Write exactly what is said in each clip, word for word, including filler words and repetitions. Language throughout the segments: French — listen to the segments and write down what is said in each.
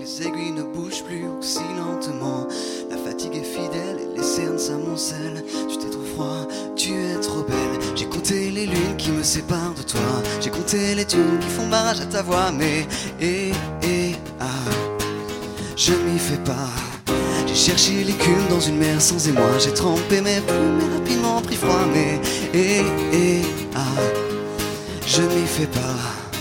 les aiguilles ne bougent plus aussi lentement. La fatigue est fidèle et les cernes s'amoncellent. Tu t'es trop froid, tu es trop belle. J'ai compté les lunes qui me séparent de toi. J'ai compté les dunes qui font barrage à ta voix. Mais, et, et, ah, je m'y fais pas. J'ai cherché l'écume dans une mer sans émoi. J'ai trempé mes plumes et rapidement pris froid. Mais, et, et, ah, je m'y fais pas.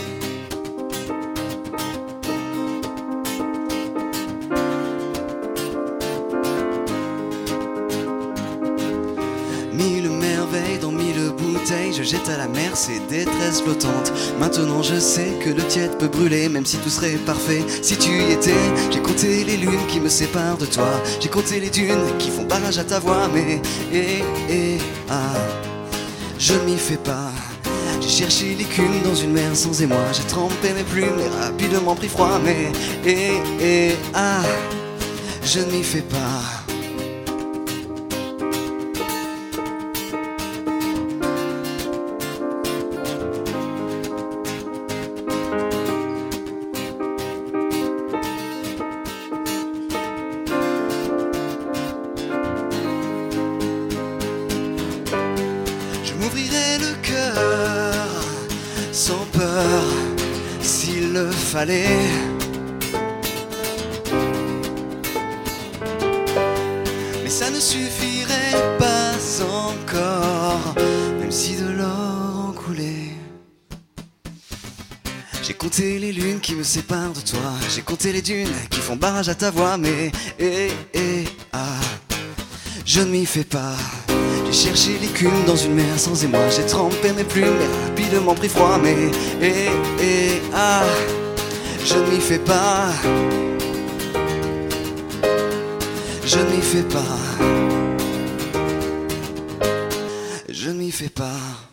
Mille merveilles dans mille bouteilles, je jette à la mer ces détresses flottantes. Maintenant je sais que le tiède peut brûler, même si tout serait parfait si tu y étais. J'ai compté les lunes qui me séparent de toi. J'ai compté les dunes qui font barrage à ta voix. Mais, et, et, ah, je m'y fais pas. J'ai cherché l'écume dans une mer sans émoi. J'ai trempé mes plumes et rapidement pris froid. Mais, et, et, ah, je ne m'y fais pas. M'ouvrirai le cœur sans peur s'il le fallait. Mais ça ne suffirait pas encore, même si de l'or en coulait. J'ai compté les lunes qui me séparent de toi. J'ai compté les dunes qui font barrage à ta voix. Mais, et, et, ah, je ne m'y fais pas. J'ai cherché l'écume dans une mer sans émoi. J'ai trempé mes plumes et rapidement pris froid. Mais, et, et, ah, je ne m'y fais pas. Je ne m'y fais pas. Je ne m'y fais pas.